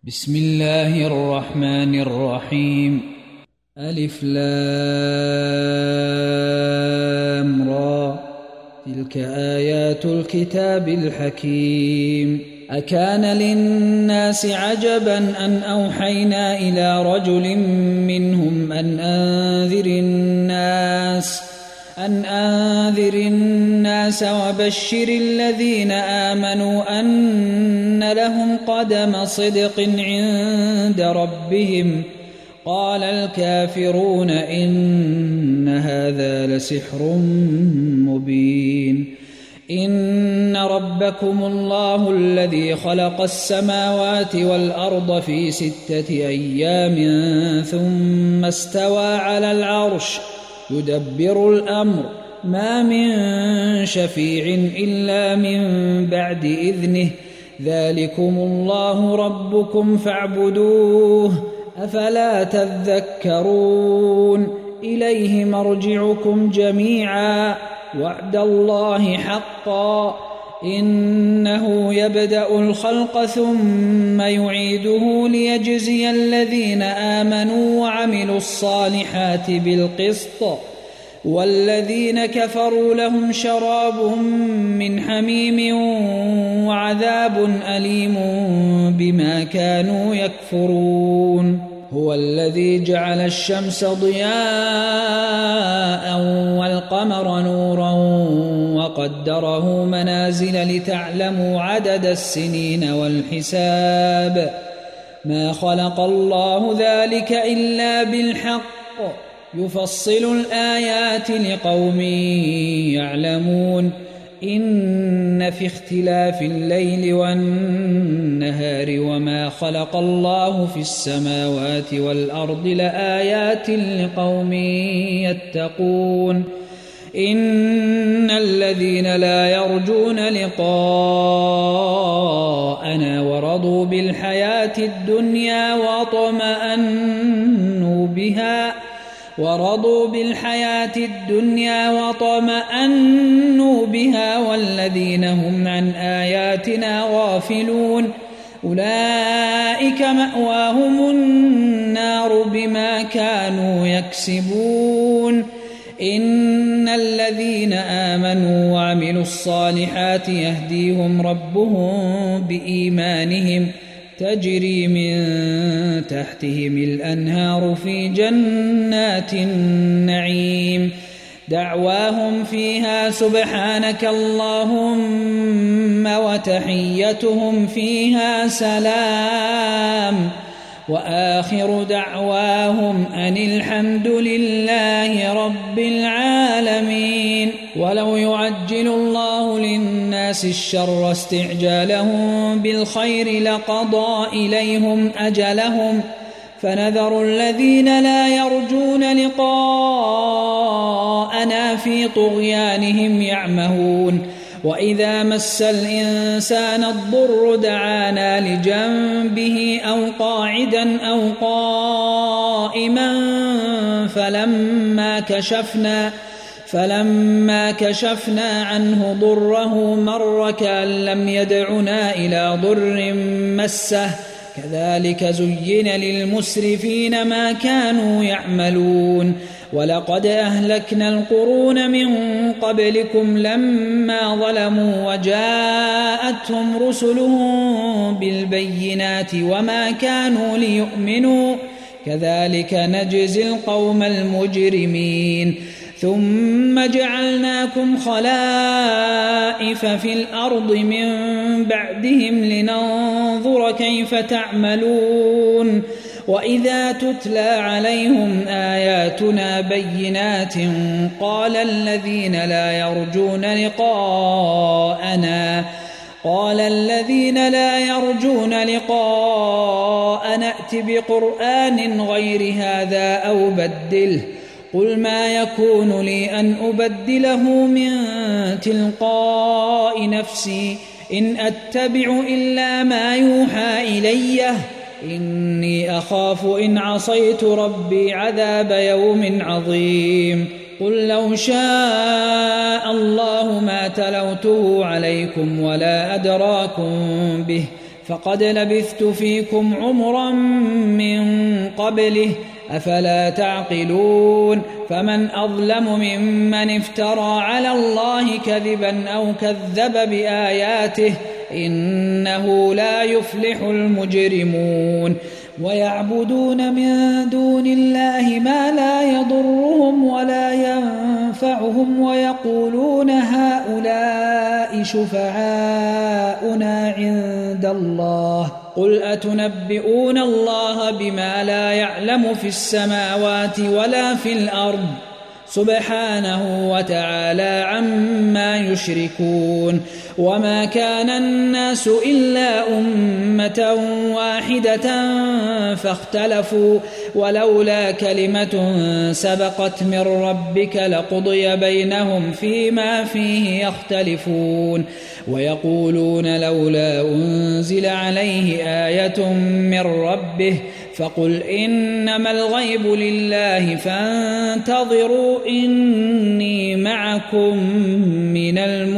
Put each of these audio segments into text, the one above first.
بسم الله الرحمن الرحيم. ألف لام را، تلك آيات الكتاب الحكيم. أكان للناس عجبا أن أوحينا إلى رجل منهم أن أنذر الناس وبشر الذين آمنوا أن لهم قدم صدق عند ربهم. قال الكافرون إن هذا لسحر مبين. إن ربكم الله الذي خلق السماوات والأرض في 6 أيام ثم استوى على العرش يدبر الأمر، ما من شفيع إلا من بعد إذنه، ذلكم الله ربكم فاعبدوه، أفلا تذكرون. إليه مرجعكم جميعا، وعد الله حقا، إنه يبدأ الخلق ثم يعيده ليجزي الذين آمنوا وعملوا الصالحات بالقسط، والذين كفروا لهم شراب من حميم وعذاب أليم بما كانوا يكفرون. هو الذي جعل الشمس ضياء والقمر نورا وقدره منازل لتعلموا عدد السنين والحساب، ما خلق الله ذلك إلا بالحق، يفصل الآيات لقوم يعلمون. إن في اختلاف الليل والنهار وما خلق الله في السماوات والأرض لآيات لقوم يتقون. إن الذين لا يرجون لقاءنا ورضوا بالحياة الدنيا وطمأنوا بها والذين هم عن آياتنا غافلون أولئك مأواهم النار بما كانوا يكسبون. إن الذين آمنوا وعملوا الصالحات يهديهم ربهم بإيمانهم، تجري من تحتهم الأنهار في جنات النعيم، دعواهم فيها سبحانك اللهم وتحيتهم فيها سلام، وآخر دعواهم أن الحمد لله رب العالمين. ولو يعجل الله للناس الشر استعجالهم بالخير لقضى إليهم أجلهم، فنذر الذين لا يرجون لقاءنا في طغيانهم يعمهون. وإذا مس الإنسان الضر دعانا لجنبه أو قاعدا أو قائما فلما كشفنا عنه ضره مر كأن لم يدعنا إلى ضر مسه، كذلك زين للمسرفين ما كانوا يعملون. ولقد أهلكنا القرون من قبلكم لما ظلموا وجاءتهم رسلهم بالبينات وما كانوا ليؤمنوا، كذلك نجزي القوم المجرمين. ثم جعلناكم خلائف في الأرض من بعدهم لننظر كيف تعملون. وإذا تتلى عليهم آياتنا بينات قال الذين لا يرجون لقاءنا ائت بقرآن غير هذا أو بدله، قل ما يكون لي أن أبدله من تلقاء نفسي إن أتبع إلا ما يوحى إلي، إني أخاف إن عصيت ربي عذاب يوم عظيم. قل لو شاء الله ما تلوته عليكم ولا أدراكم به، فقد لبثت فيكم عمرا من قبله أفلا تعقلون فمن أظلم ممن افترى على الله كذبا أو كذب بآياته إنه لا يفلح المجرمون ويعبدون من دون الله ما لا يضرهم ولا ينفعهم ويقولون هؤلاء شفعاؤنا عند الله قل أتنبئون الله بما لا يعلم في السماوات ولا في الأرض سبحانه وتعالى عما يشركون وما كان الناس إلا أمة واحدة فاختلفوا ولولا كلمة سبقت من ربك لقضي بينهم فيما فيه يختلفون ويقولون لولا أنزل عليه آية من ربه فقل إنما الغيب لله فانتظروا إني معكم من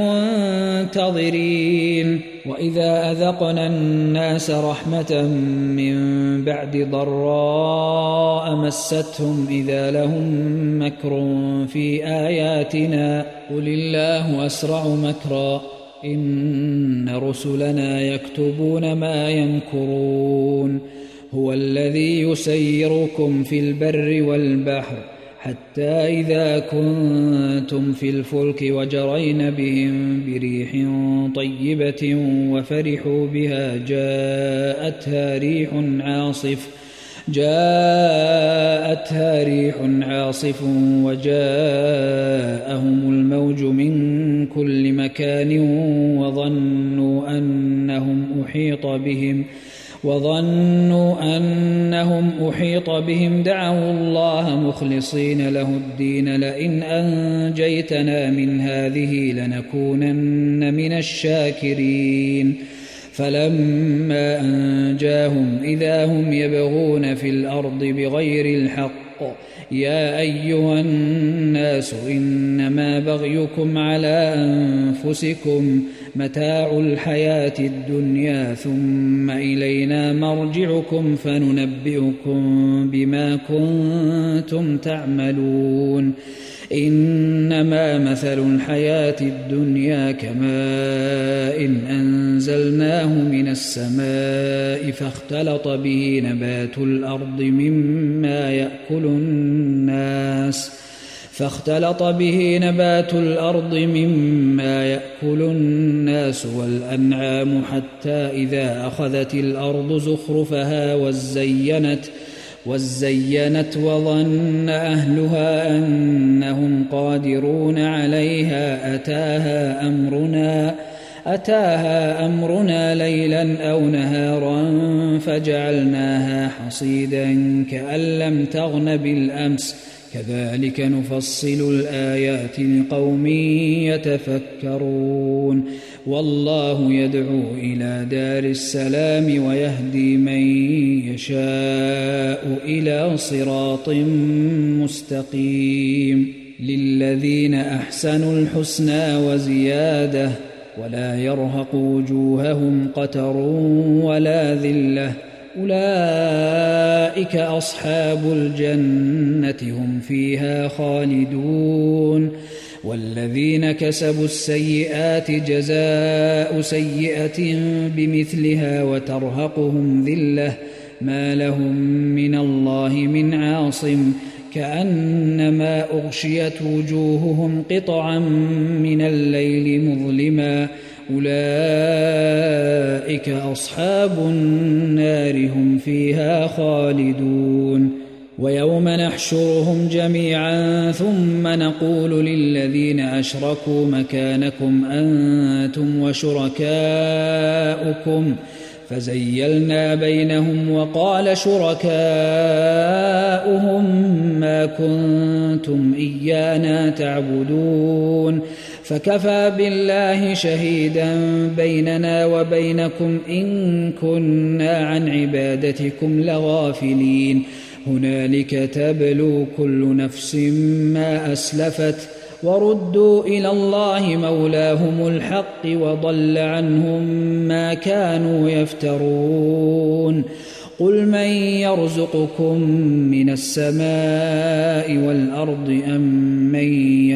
المنتظرين وإذا أذقنا الناس رحمة من بعد ضراء مستهم إذا لهم مكر في آياتنا قل الله أسرع مكرا إن رسلنا يكتبون ما يمكرون هو الذي يسيركم في البر والبحر حتى إذا كنتم في الفلك وجرين بهم بريح طيبة وفرحوا بها جاءتها ريح عاصف وجاءهم الموج من كل مكان وظنوا أنهم أحيط بهم دعوا الله مخلصين له الدين لئن أنجيتنا من هذه لنكونن من الشاكرين فلما أنجاهم إذا هم يبغون في الأرض بغير الحق يا أيها الناس إنما بغيكم على أنفسكم متاع الحياة الدنيا ثم إلينا مرجعكم فننبئكم بما كنتم تعملون إنما مثل الحياة الدنيا كماء أنزلناه من السماء فاختلط به نبات الأرض مما يأكل الناس والأنعام حتى إذا أخذت الأرض زخرفها وزينت وظن أهلها أنهم قادرون عليها أتاها أمرنا ليلا أو نهارا فجعلناها حصيدا كأن لم تغن بالأمس كذلك نفصل الآيات لقوم يتفكرون والله يدعو إلى دار السلام ويهدي من يشاء إلى صراط مستقيم للذين أحسنوا الحسنى وزيادة ولا يرهق وجوههم قتر ولا ذلة أولئك أصحاب الجنة هم فيها خالدون والذين كسبوا السيئات جزاء سيئة بمثلها وترهقهم ذلة ما لهم من الله من عاصم كأنما أغشيت وجوههم قطعا من الليل مظلما أولئك أصحاب النار هم فيها خالدون ويوم نحشرهم جميعا ثم نقول للذين أشركوا مكانكم أنتم وشركاؤكم فزيلنا بينهم وقال شركاؤهم ما كنتم إيانا تعبدون فكفى بالله شهيدا بيننا وبينكم إن كنا عن عبادتكم لغافلين هنالك تبلو كل نفس ما أسلفت وردوا إلى الله مولاهم الحق وضل عنهم ما كانوا يفترون قل من يرزقكم من السماء والأرض أمن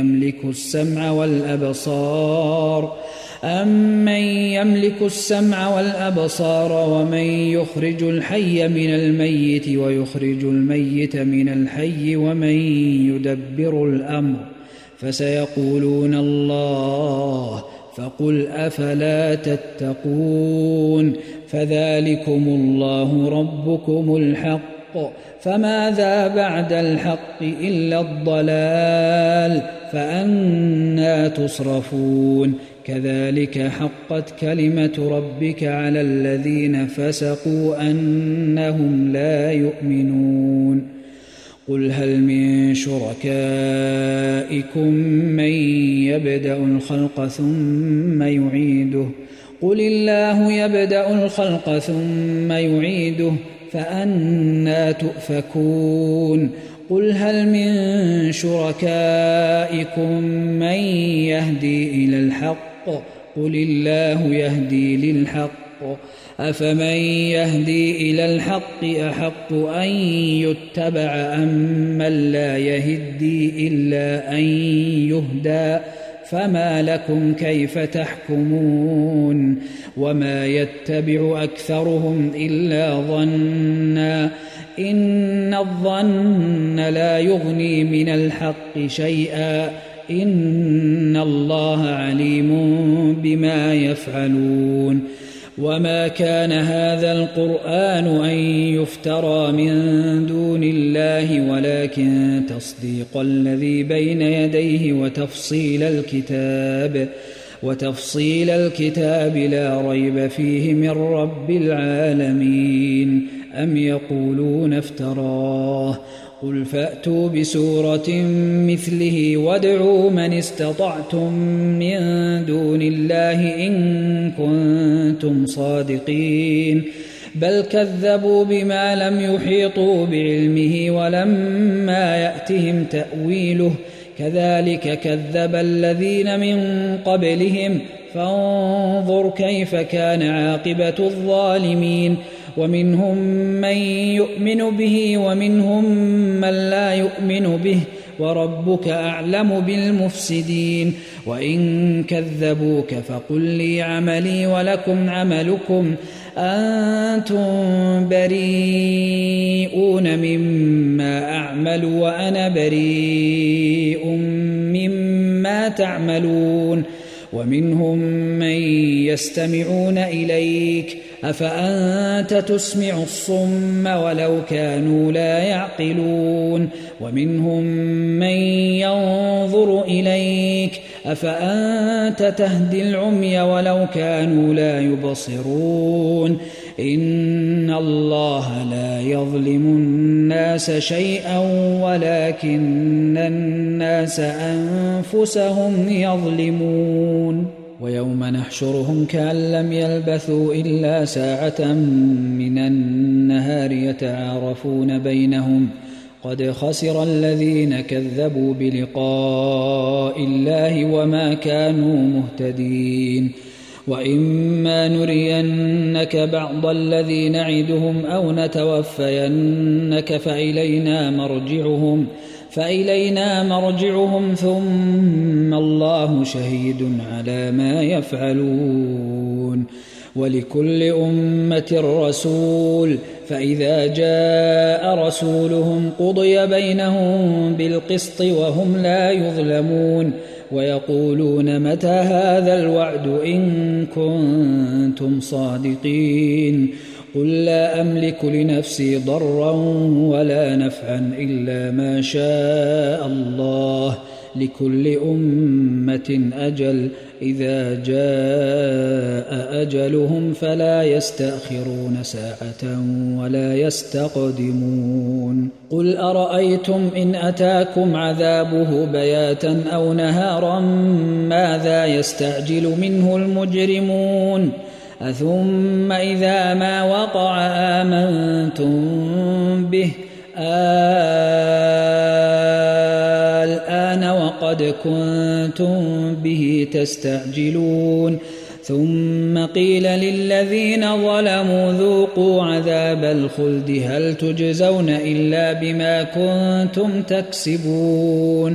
يملك السمع والأبصار ومن يخرج الحي من الميت ويخرج الميت من الحي ومن يدبر الأمر فسيقولون الله فقل أفلا تتقون فذلكم الله ربكم الحق فماذا بعد الحق إلا الضلال فأنى تصرفون كذلك حقت كلمة ربك على الذين فسقوا أنهم لا يؤمنون قل هل من شركائكم من يبدأ الخلق ثم يعيده قل الله يبدأ الخلق ثم يعيده فأنى تؤفكون قل هل من شركائكم من يهدي إلى الحق قل الله يهدي للحق أفمن يهدي إلى الحق أحق أن يتبع أمن لا يهدي إلا أن يهدى فما لكم كيف تحكمون وما يتبع أكثرهم إلا ظنا إن الظن لا يغني من الحق شيئا إن الله عليم بما يفعلون وما كان هذا القرآن أن يفترى من دون الله ولكن تصديق الذي بين يديه وتفصيل الكتاب لا ريب فيه من رب العالمين أم يقولون افتراه قل فأتوا بسورة مثله وادعوا من استطعتم من دون الله إن كنتم صادقين بل كذبوا بما لم يحيطوا بعلمه ولما يأتهم تأويله كذلك كذب الذين من قبلهم فانظر كيف كان عاقبة الظالمين ومنهم من يؤمن به ومنهم من لا يؤمن به وربك أعلم بالمفسدين وإن كذبوك فقل لي عملي ولكم عملكم أنتم بريئون مما أعمل وأنا بريء مما تعملون ومنهم من يستمعون إليك أفأنت تسمع الصم ولو كانوا لا يعقلون ومنهم من ينظر إليك أفأنت تهدي العمي ولو كانوا لا يبصرون إن الله لا يظلم الناس شيئا ولكن الناس أنفسهم يظلمون ويوم نحشرهم كأن لم يلبثوا إلا ساعة من النهار يتعارفون بينهم قد خسر الذين كذبوا بلقاء الله وما كانوا مهتدين وإما نرينك بعض الذي نعدهم أو نتوفينك فإلينا مرجعهم ثم الله شهيد على ما يفعلون ولكل أمة رسول فإذا جاء رسولهم قضي بينهم بالقسط وهم لا يظلمون ويقولون متى هذا الوعد إن كنتم صادقين قل لا أملك لنفسي ضرا ولا نفعا إلا ما شاء الله لكل أمة أجل إذا جاء أجلهم فلا يستأخرون ساعة ولا يستقدمون قل أرأيتم إن أتاكم عذابه بياتا أو نهارا ماذا يستعجل منه المجرمون أثم إذا ما وقع آمنتم به الآن وقد قد كنتم به تستعجلون ثم قيل للذين ظلموا ذوقوا عذاب الخلد هل تجزون إلا بما كنتم تكسبون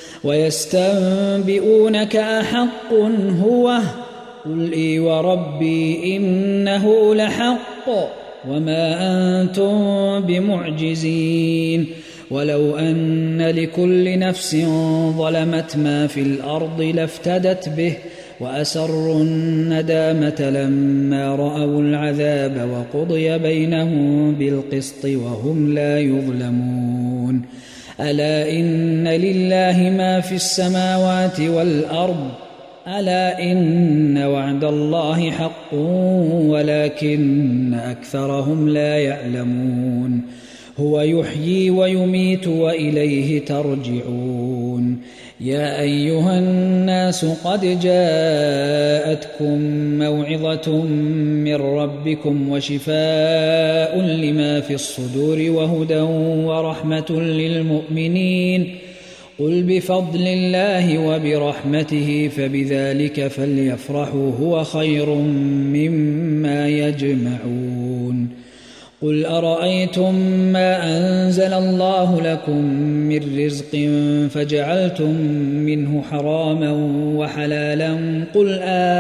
ويستنبئونك أحق هو قل إي وربي إنه لحق وما أنتم بمعجزين ولو أن لكل نفس ظلمت ما في الأرض لافتدت به وأسروا الندامة لما رأوا العذاب وقضي بينهم بالقسط وهم لا يظلمون ألا إن لله ما في السماوات والأرض ألا إن وعد الله حق ولكن أكثرهم لا يعلمون هو يحيي ويميت وإليه ترجعون يا أيها الناس قد جاءتكم موعظة من ربكم وشفاء لما في الصدور وهدى ورحمة للمؤمنين قل بفضل الله وبرحمته فبذلك فليفرحوا هو خير مما يجمعون قل أرأيتم ما أنزل الله لكم من رزق فجعلتم منه حراما وحلالا قل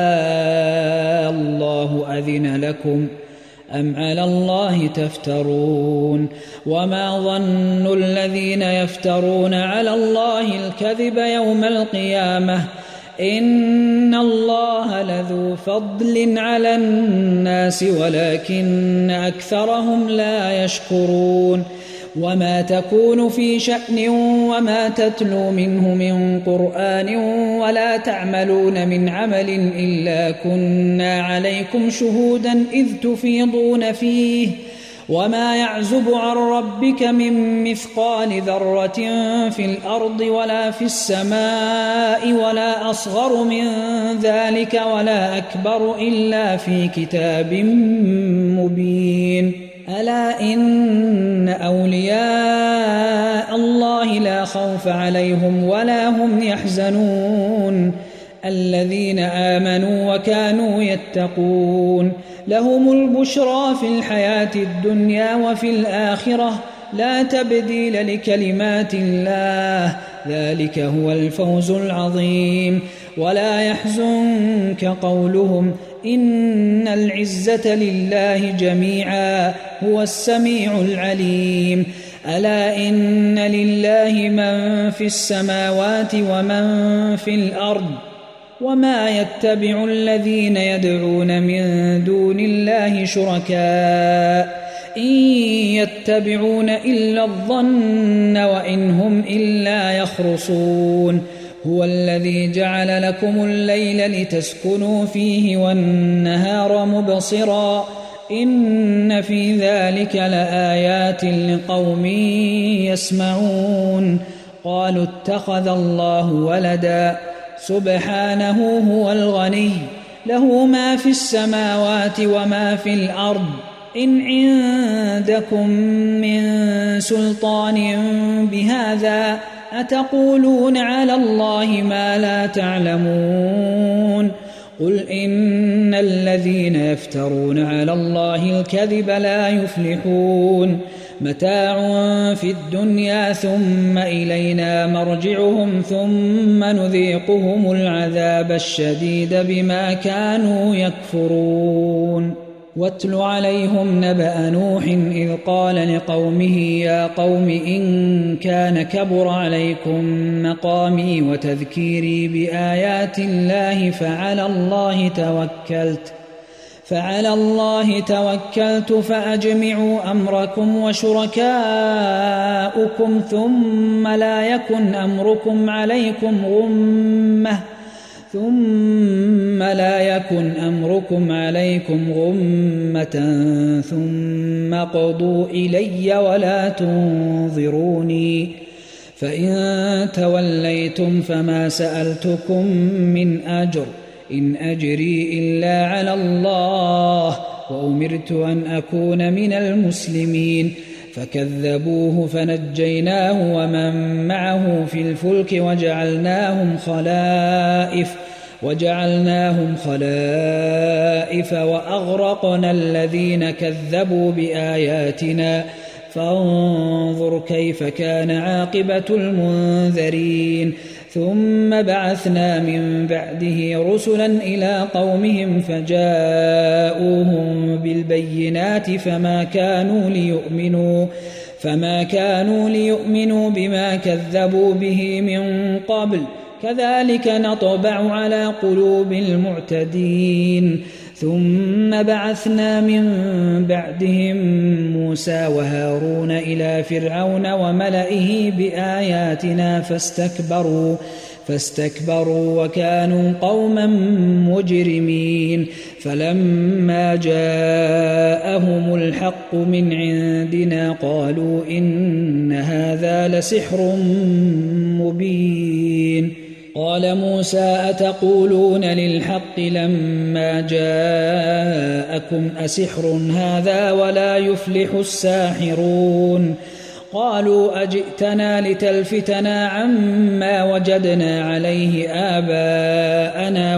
الله أذن لكم أم على الله تفترون وما ظن الذين يفترون على الله الكذب يوم القيامة إن الله لذو فضل على الناس ولكن أكثرهم لا يشكرون وما تكون في شأن وما تتلو منه من قرآن ولا تعملون من عمل إلا كنا عليكم شهودا إذ تفيضون فيه وما يعزب عن ربك من مثقال ذرة في الأرض ولا في السماء ولا أصغر من ذلك ولا أكبر إلا في كتاب مبين ألا إن أولياء الله لا خوف عليهم ولا هم يحزنون الذين آمنوا وكانوا يتقون لهم البشرى في الحياة الدنيا وفي الآخرة لا تبديل لكلمات الله ذلك هو الفوز العظيم ولا يحزنك قولهم إن العزة لله جميعا هو السميع العليم ألا إن لله من في السماوات ومن في الأرض وما يتبع الذين يدعون من دون الله شركاء إن يتبعون إلا الظن وإن هم إلا يخرصون هو الذي جعل لكم الليل لتسكنوا فيه والنهار مبصرا إن في ذلك لآيات لقوم يسمعون قالوا اتخذ الله ولدا سبحانه هو الغني له ما في السماوات وما في الأرض إن عندكم من سلطان بهذا أتقولون على الله ما لا تعلمون قل إن الذين يفترون على الله الكذب لا يفلحون متاع في الدنيا ثم إلينا مرجعهم ثم نذيقهم العذاب الشديد بما كانوا يكفرون واتل عليهم نبأ نوح إذ قال لقومه يا قوم إن كان كبر عليكم مقامي وتذكيري بآيات الله فعلى الله توكلت فأجمعوا أمركم وشركاؤكم ثم لا يكن أمركم عليكم غمة ثم قضوا إلي ولا تنظروني فإن توليتم فما سألتكم من أجر إن أجري إلا على الله وأمرت أن أكون من المسلمين فكذبوه فنجيناه ومن معه في الفلك وجعلناهم خلائف وأغرقنا الذين كذبوا بآياتنا فانظر كيف كان عاقبة المنذرين ثم بعثنا من بعده رسلا إلى قومهم فجاءوهم بالبينات فما كانوا ليؤمنوا بما كذبوا به من قبل كذلك نطبع على قلوب المعتدين ثم بعثنا من بعدهم موسى وهارون إلى فرعون وملئه بآياتنا فاستكبروا وكانوا قوما مجرمين فلما جاءهم الحق من عندنا قالوا إن هذا لسحر مبين قال موسى أتقولون للحق لما جاءكم أسحر هذا ولا يفلح الساحرون قالوا أجئتنا لتلفتنا عما وجدنا عليه آباءنا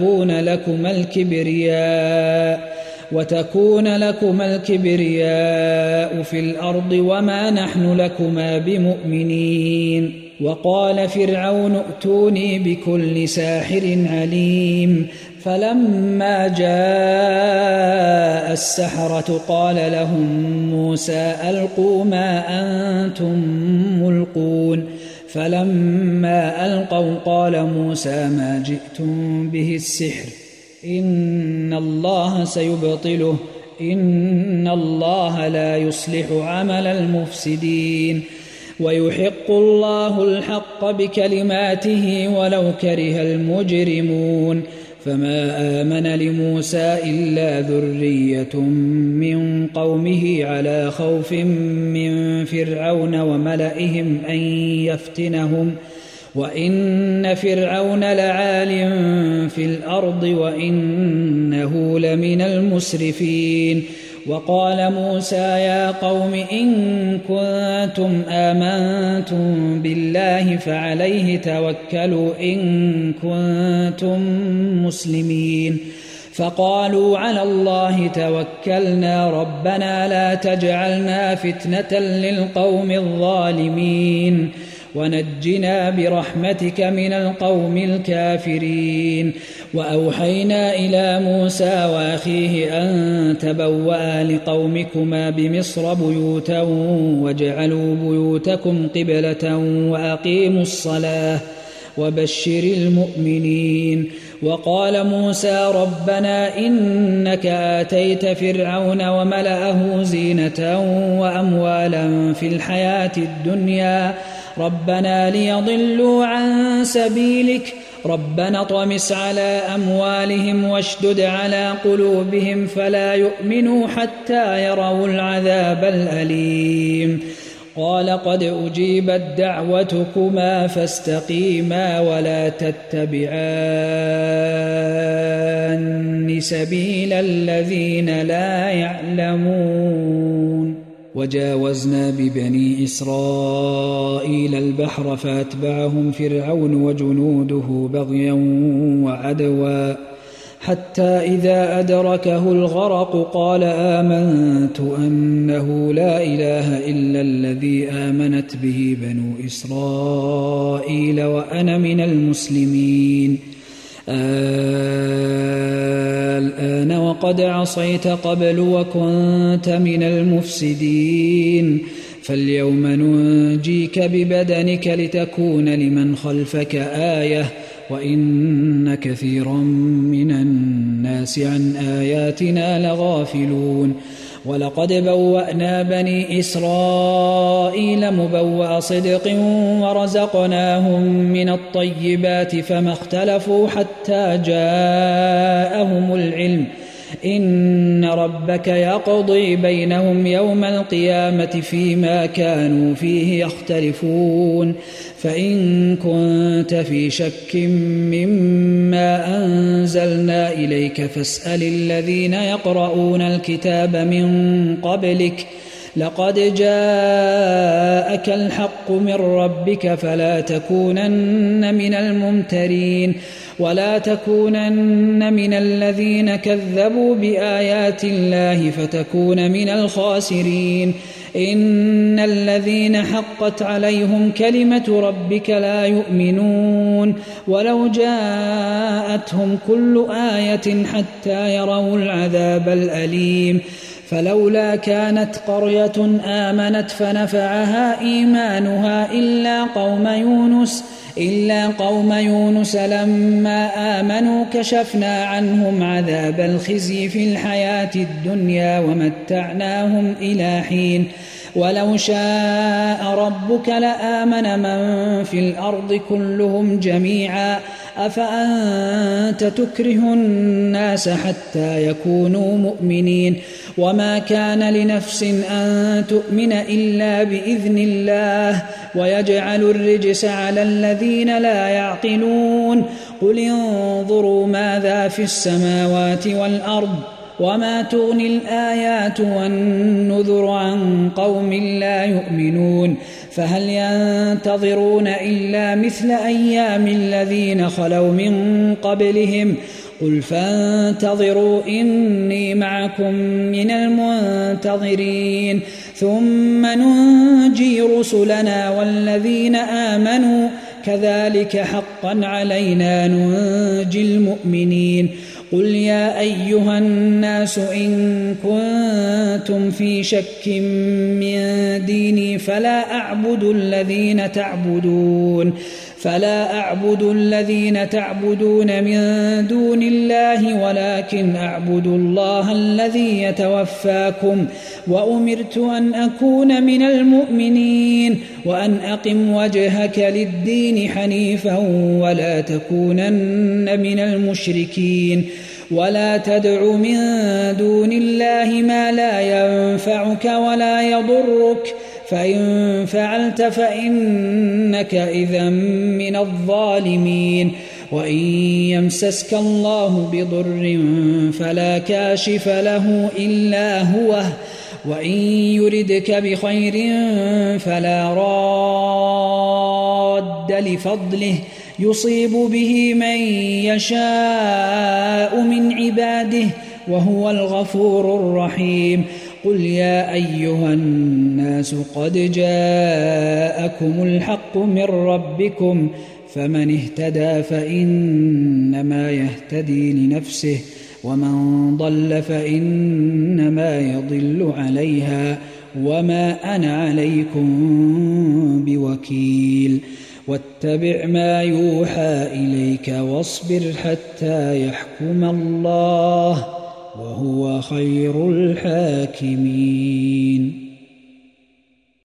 وتكون لكما الكبرياء في الأرض وما نحن لكما بمؤمنين وقال فرعون ائتوني بكل ساحر عليم فلما جاء السحرة قال لهم موسى ألقوا ما أنتم ملقون فلما ألقوا قال موسى ما جئتم به السحر إن الله سيبطله إن الله لا يصلح عمل المفسدين ويحق الله الحق بكلماته ولو كره المجرمون فما آمن لموسى إلا ذرية من قومه على خوف من فرعون وملئهم أن يفتنهم وإن فرعون لعال في الأرض وإنه لمن المسرفين وقال موسى يا قوم إن كنتم آمنتم بالله فعليه توكلوا إن كنتم مسلمين فقالوا على الله توكلنا ربنا لا تجعلنا فتنة للقوم الظالمين ونجنا برحمتك من القوم الكافرين وأوحينا إلى موسى وأخيه أن تبوأ لقومكما بمصر بيوتا واجعلوا بيوتكم قبلة وأقيموا الصلاة وبشر المؤمنين وقال موسى ربنا إنك آتيت فرعون وملأه زينة وأموالا في الحياة الدنيا ربنا ليضلوا عن سبيلك ربنا اطمس على أموالهم واشدد على قلوبهم فلا يؤمنوا حتى يروا العذاب الأليم قال قد أجيبت دعوتكما فاستقيما ولا تتبعان سبيل الذين لا يعلمون وجاوزنا ببني إسرائيل البحر فأتبعهم فرعون وجنوده بغيا وعدوا حتى إذا أدركه الغرق قال آمنت أنه لا إله إلا الذي آمنت به بنو إسرائيل وأنا من المسلمين الآن وقد عصيت قبل وكنت من المفسدين فاليوم ننجيك ببدنك لتكون لمن خلفك آية وإن كثيرا من الناس عن آياتنا لغافلون ولقد بوأنا بني إسرائيل مبوأ صدق ورزقناهم من الطيبات فما اختلفوا حتى جاءهم العلم إن ربك يقضي بينهم يوم القيامة فيما كانوا فيه يختلفون فإن كنت في شك مما أنزلنا إليك فاسأل الذين يقرؤون الكتاب من قبلك لقد جاءك الحق من ربك فلا تكونن من الممترين ولا تكونن من الذين كذبوا بآيات الله فتكون من الخاسرين إن الذين حقت عليهم كلمة ربك لا يؤمنون ولو جاءتهم كل آية حتى يروا العذاب الأليم فلولا كانت قرية آمنت فنفعها إيمانها إلا قوم يونس لما آمنوا كشفنا عنهم عذاب الخزي في الحياة الدنيا ومتعناهم إلى حين ولو شاء ربك لآمن من في الأرض كلهم جميعا أفأنت تكره الناس حتى يكونوا مؤمنين وما كان لنفس أن تؤمن إلا بإذن الله ويجعل الرجس على الذين لا يعقلون قل انظروا ماذا في السماوات والأرض وما تغني الآيات والنذر عن قوم لا يؤمنون فهل ينتظرون إلا مثل أيام الذين خلوا من قبلهم قل فانتظروا إني معكم من المنتظرين ثم ننجي رسلنا والذين آمنوا كذلك حقا علينا ننجي المؤمنين قل يا أيها الناس إن كنتم في شك من ديني فلا أعبد الذين تعبدون من دون الله ولكن أعبد الله الذي يتوفاكم وأمرت أن أكون من المؤمنين وأن أقم وجهك للدين حنيفا ولا تكونن من المشركين ولا تدع من دون الله ما لا ينفعك ولا يضرك فإن فعلت فإنك إذا من الظالمين وإن يمسسك الله بضر فلا كاشف له إلا هو وإن يردك بخير فلا راد لفضله يصيب به من يشاء من عباده وهو الغفور الرحيم قل يا أيها الناس قد جاءكم الحق من ربكم فمن اهتدى فإنما يهتدي لنفسه ومن ضل فإنما يضل عليها وما أنا عليكم بوكيل واتبع ما يوحى إليك واصبر حتى يحكم الله وهو خير الحاكمين